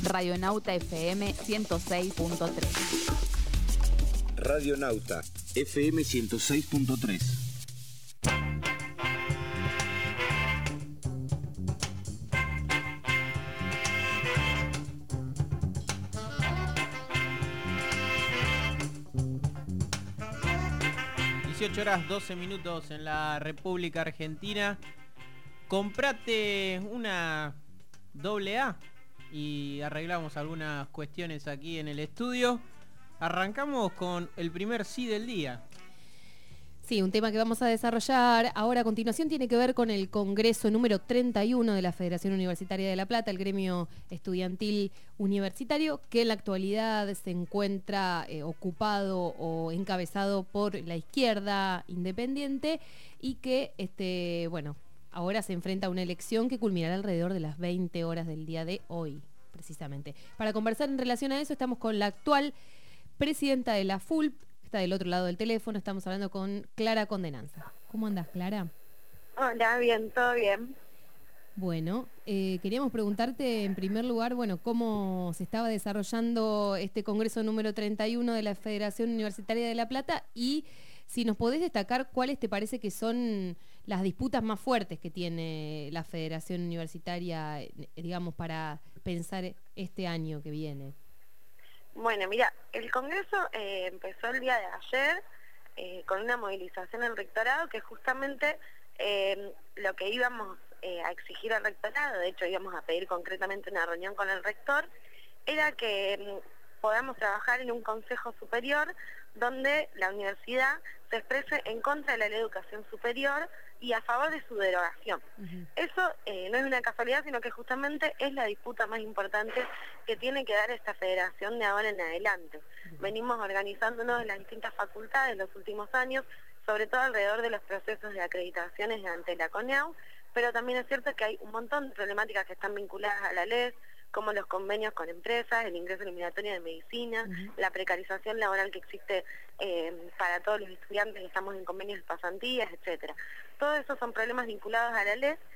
Radionauta FM 106.3. Radionauta FM 106.3. Horas 12 minutos en la República Argentina. Comprate una AA y arreglamos algunas cuestiones aquí en el estudio. Arrancamos con el primer sí del día. Sí, un tema que vamos a desarrollar ahora a continuación tiene que ver con el Congreso número 31 de la Federación Universitaria de La Plata, el gremio estudiantil universitario, que en la actualidad se encuentra ocupado o encabezado por la izquierda independiente y que, ahora se enfrenta a una elección que culminará alrededor de las 20 horas del día de hoy, precisamente. Para conversar en relación a eso estamos con la actual presidenta de la FULP. Está del otro lado del teléfono, estamos hablando con Clara Condenanza. ¿Cómo andás, Clara? Hola, bien, todo bien. Bueno, queríamos preguntarte en primer lugar, cómo se estaba desarrollando este Congreso número 31 de la Federación Universitaria de La Plata y si nos podés destacar cuáles te parece que son las disputas más fuertes que tiene la Federación Universitaria, digamos, para pensar este año que viene. Bueno, mira, el Congreso empezó el día de ayer con una movilización del rectorado que justamente lo que íbamos a exigir al rectorado, de hecho íbamos a pedir concretamente una reunión con el rector, era que podamos trabajar en un consejo superior donde la universidad se exprese en contra de la ley de educación superior y a favor de su derogación. Eso no es una casualidad, sino que justamente es la disputa más importante que tiene que dar esta federación de ahora en adelante. Venimos organizándonos en las distintas facultades los últimos años, sobre todo alrededor de los procesos de acreditaciones ante la CONEAU, pero también es cierto que hay un montón de problemáticas que están vinculadas a la ley, como los convenios con empresas, el ingreso eliminatorio de medicina, la precarización laboral que existe para todos los estudiantes que estamos en convenios de pasantías, etcétera. Todo eso son problemas vinculados a la ley,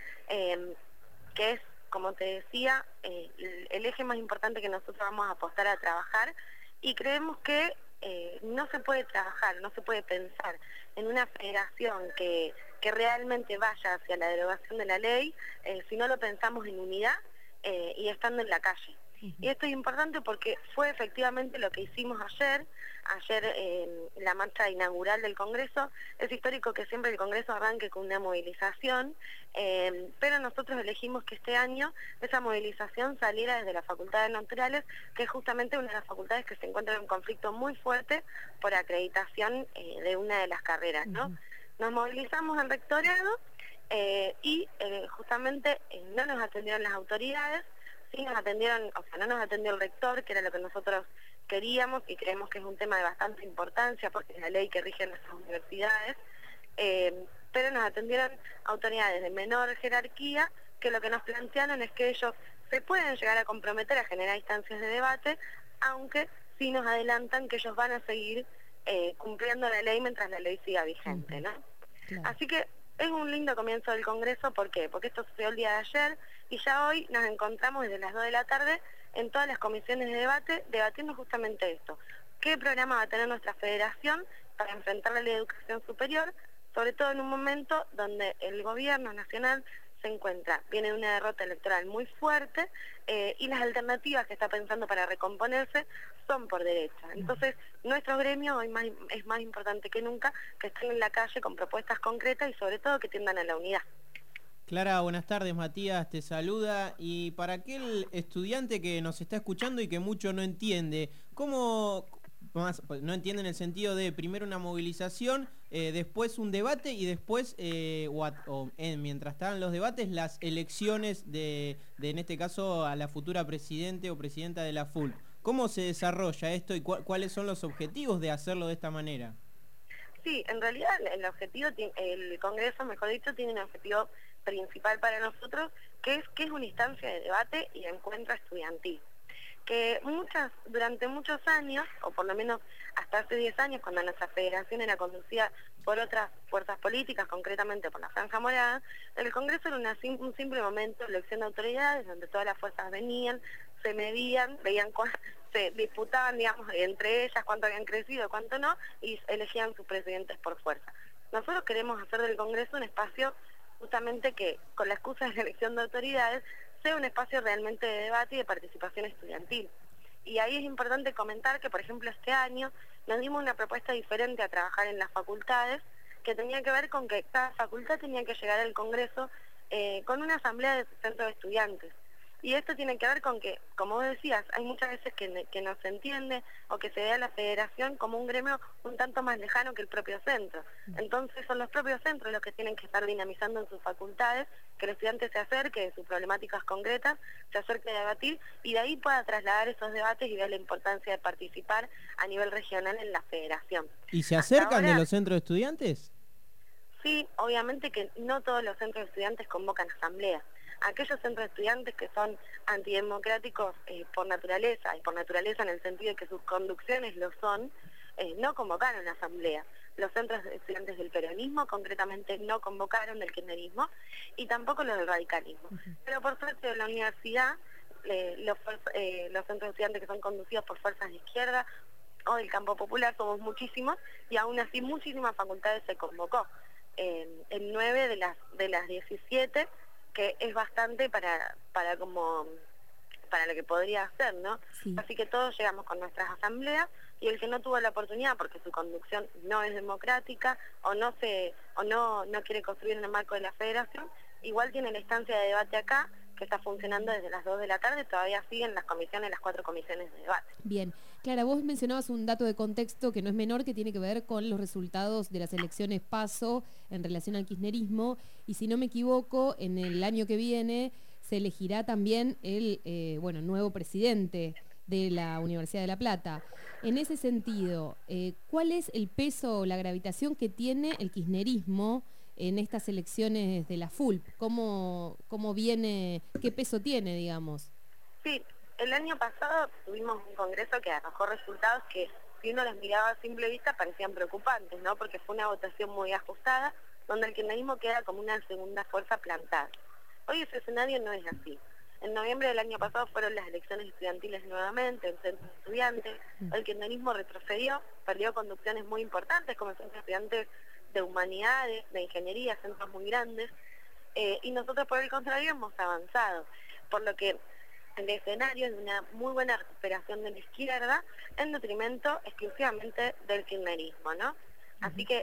que es, como te decía, el eje más importante que nosotros vamos a apostar a trabajar, y creemos que no se puede trabajar, no se puede pensar en una federación que realmente vaya hacia la derogación de la ley si no lo pensamos en unidad y estando en la calle. Y esto es importante porque fue efectivamente lo que hicimos ayer la marcha inaugural del Congreso. Es histórico que siempre el Congreso arranque con una movilización, pero nosotros elegimos que este año esa movilización saliera desde la Facultad de Naturales, que es justamente una de las facultades que se encuentra en un conflicto muy fuerte por acreditación de una de las carreras, ¿no? Nos movilizamos al rectorado y justamente no nos atendieron las autoridades, sí nos atendieron, no nos atendió el rector, que era lo que nosotros queríamos y creemos que es un tema de bastante importancia porque es la ley que rige nuestras universidades, pero nos atendieron autoridades de menor jerarquía que lo que nos plantearon es que ellos se pueden llegar a comprometer a generar instancias de debate, aunque sí nos adelantan que ellos van a seguir cumpliendo la ley mientras la ley siga vigente, ¿no? Claro. Así que es un lindo comienzo del Congreso. ¿Por qué? Porque esto sucedió el día de ayer y ya hoy nos encontramos desde las 2 de la tarde en todas las comisiones de debate debatiendo justamente esto. ¿Qué programa va a tener nuestra federación para enfrentar la ley de educación superior? Sobre todo en un momento donde el gobierno nacional viene de una derrota electoral muy fuerte y las alternativas que está pensando para recomponerse son por derecha. Entonces, nuestro gremio hoy es más importante que nunca que estén en la calle con propuestas concretas y sobre todo que tiendan a la unidad. Clara, buenas tardes, Matías te saluda. Y para aquel estudiante que nos está escuchando y que mucho no entiende, ¿cómo no entiende en el sentido de primero una movilización, después un debate y después, mientras estaban los debates, las elecciones de en este caso a la futura presidente o presidenta de la FULP? ¿Cómo se desarrolla esto y cuáles son los objetivos de hacerlo de esta manera? Sí, en realidad el Congreso, mejor dicho, tiene un objetivo principal para nosotros, que es una instancia de debate y de encuentro estudiantil. Que durante muchos años, o por lo menos hasta hace 10 años, cuando nuestra federación era conducida por otras fuerzas políticas, concretamente por la Franja Morada, el Congreso era un simple momento de elección de autoridades, donde todas las fuerzas venían, se medían, se disputaban, digamos, entre ellas cuánto habían crecido, cuánto no, y elegían sus presidentes por fuerza. Nosotros queremos hacer del Congreso un espacio justamente que, con la excusa de la elección de autoridades, sea un espacio realmente de debate y de participación estudiantil. Y ahí es importante comentar que, por ejemplo, este año nos dimos una propuesta diferente a trabajar en las facultades, que tenía que ver con que cada facultad tenía que llegar al Congreso con una asamblea de centros de estudiantes. Y esto tiene que ver con que, como vos decías, hay muchas veces que no se entiende o que se ve a la federación como un gremio un tanto más lejano que el propio centro. Entonces son los propios centros los que tienen que estar dinamizando en sus facultades, que el estudiante se acerque de sus problemáticas concretas, se acerque a debatir y de ahí pueda trasladar esos debates y ver la importancia de participar a nivel regional en la federación. ¿Y se acercan de los centros de estudiantes? Sí, obviamente que no todos los centros de estudiantes convocan asambleas. Aquellos centros de estudiantes que son antidemocráticos por naturaleza, y por naturaleza en el sentido de que sus conducciones lo son, no convocaron la asamblea. Los centros de estudiantes del peronismo concretamente no convocaron del kirchnerismo y tampoco los del radicalismo. Pero por suerte de la universidad, los centros de estudiantes que son conducidos por fuerzas de izquierda o del campo popular somos muchísimos y aún así muchísimas facultades se convocó. En 9 de las 17, que es bastante para lo que podría hacer, ¿no? Sí. Así que todos llegamos con nuestras asambleas y el que no tuvo la oportunidad porque su conducción no es democrática o no quiere construir en el marco de la federación, igual tiene la instancia de debate acá, que está funcionando desde las 2 de la tarde, todavía siguen las 4 comisiones de debate. Bien. Clara, vos mencionabas un dato de contexto que no es menor, que tiene que ver con los resultados de las elecciones PASO en relación al kirchnerismo, y si no me equivoco, en el año que viene se elegirá también el nuevo presidente de la Universidad de La Plata. En ese sentido, ¿cuál es el peso o la gravitación que tiene el kirchnerismo en estas elecciones de la FULP? ¿Cómo viene, qué peso tiene, digamos? Sí, el año pasado tuvimos un congreso que arrojó resultados que, si uno los miraba a simple vista, parecían preocupantes, ¿no? Porque fue una votación muy ajustada, donde el kirchnerismo queda como una segunda fuerza plantada. Hoy ese escenario no es así. En noviembre del año pasado fueron las elecciones estudiantiles nuevamente, en centros de estudiantes. El kirchnerismo retrocedió, perdió conducciones muy importantes, como centros de estudiantes de humanidades, de ingeniería, centros muy grandes, y nosotros por el contrario hemos avanzado, por lo que el escenario es de una muy buena recuperación de la izquierda en detrimento exclusivamente del kirchnerismo, ¿no? Así que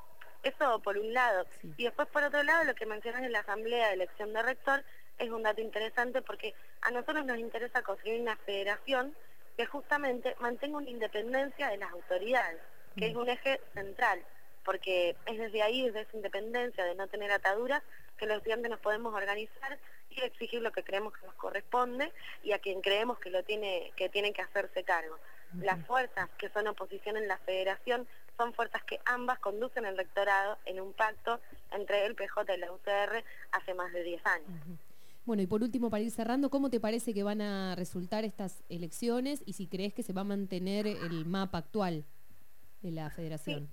eso por un lado, y después por otro lado lo que mencionas en la asamblea de elección de rector es un dato interesante porque a nosotros nos interesa construir una federación que justamente mantenga una independencia de las autoridades, que es un eje central, porque es desde ahí, desde esa independencia de no tener ataduras, que los estudiantes nos podemos organizar y exigir lo que creemos que nos corresponde y a quien creemos que tiene que hacerse cargo. Las fuerzas que son oposición en la federación son fuerzas que ambas conducen el rectorado en un pacto entre el PJ y la UCR hace más de 10 años. Bueno, y por último, para ir cerrando, ¿cómo te parece que van a resultar estas elecciones y si crees que se va a mantener el mapa actual de la federación?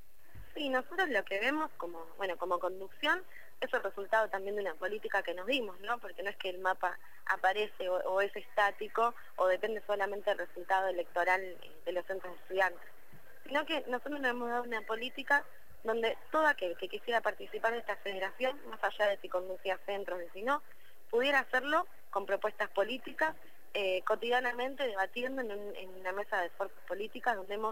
Sí, nosotros lo que vemos como conducción es el resultado también de una política que nos dimos, ¿no? Porque no es que el mapa aparece o es estático o depende solamente del resultado electoral de los centros de estudiantes, sino que nosotros nos hemos dado una política donde todo aquel que quisiera participar de esta federación, más allá de si conducía a centros, de si no, pudiera hacerlo con propuestas políticas, cotidianamente debatiendo en una mesa de fuerzas políticas donde hemos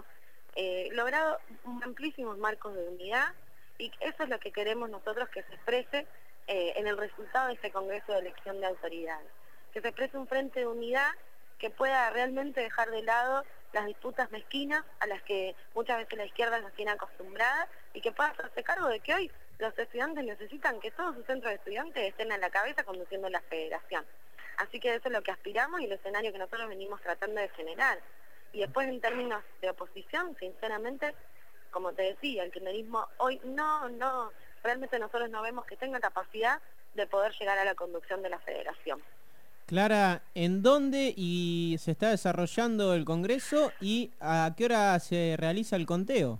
logrado amplísimos marcos de unidad, y eso es lo que queremos nosotros que se exprese en el resultado de este Congreso de Elección de Autoridades, que se exprese un frente de unidad que pueda realmente dejar de lado las disputas mezquinas a las que muchas veces la izquierda nos tiene acostumbrada y que pueda hacerse cargo de que hoy los estudiantes necesitan que todos sus centros de estudiantes estén a la cabeza conduciendo la federación. Así que eso es lo que aspiramos y el escenario que nosotros venimos tratando de generar. Y después en términos de oposición, sinceramente, como te decía, el kirchnerismo hoy realmente nosotros no vemos que tenga capacidad de poder llegar a la conducción de la federación. Clara, ¿en dónde se está desarrollando el Congreso y a qué hora se realiza el conteo?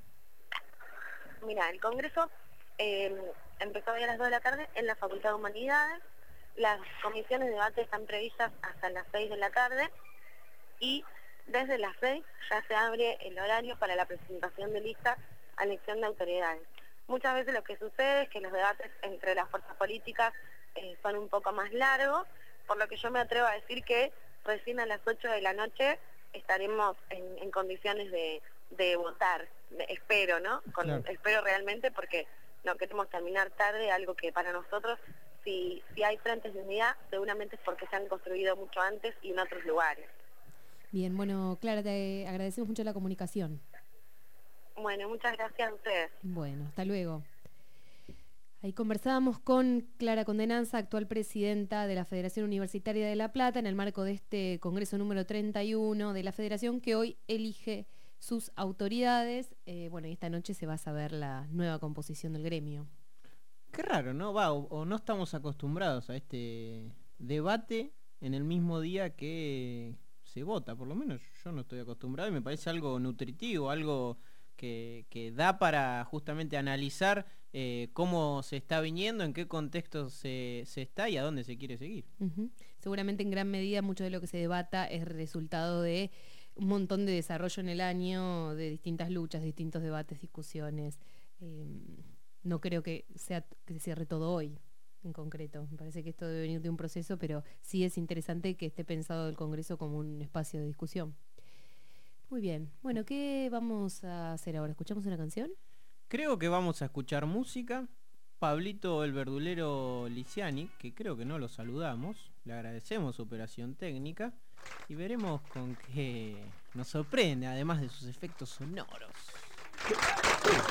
Mira, el Congreso empezó hoy a las 2 de la tarde en la Facultad de Humanidades. Las comisiones de debate están previstas hasta las 6 de la tarde y desde las 6 ya se abre el horario para la presentación de listas a elección de autoridades. Muchas veces lo que sucede es que los debates entre las fuerzas políticas son un poco más largos, por lo que yo me atrevo a decir que recién a las 8 de la noche estaremos en condiciones de votar. Espero, ¿no? Claro. Espero realmente porque no queremos terminar tarde, algo que para nosotros, si hay frentes de unidad, seguramente es porque se han construido mucho antes y en otros lugares. Bien, bueno, Clara, te agradecemos mucho la comunicación. Bueno, muchas gracias a ustedes. Bueno, hasta luego. Ahí conversábamos con Clara Condenanza, actual presidenta de la Federación Universitaria de La Plata, en el marco de este Congreso número 31 de la Federación, que hoy elige sus autoridades. Bueno, y esta noche se va a saber la nueva composición del gremio. Qué raro, ¿no? O no estamos acostumbrados a este debate en el mismo día que se vota. Por lo menos yo no estoy acostumbrado y me parece algo nutritivo, algo que da para justamente analizar cómo se está viniendo, en qué contexto se está y a dónde se quiere seguir. Seguramente en gran medida mucho de lo que se debata es resultado de un montón de desarrollo en el año, de distintas luchas, distintos debates, discusiones. No creo que se cierre todo hoy en concreto. Me parece que esto debe venir de un proceso, pero sí es interesante que esté pensado el Congreso como un espacio de discusión. Muy bien. Bueno, ¿qué vamos a hacer ahora? ¿Escuchamos una canción? Creo que vamos a escuchar música. Pablito el Verdulero Liciani, que creo que no lo saludamos, le agradecemos su operación técnica y veremos con qué nos sorprende, además de sus efectos sonoros.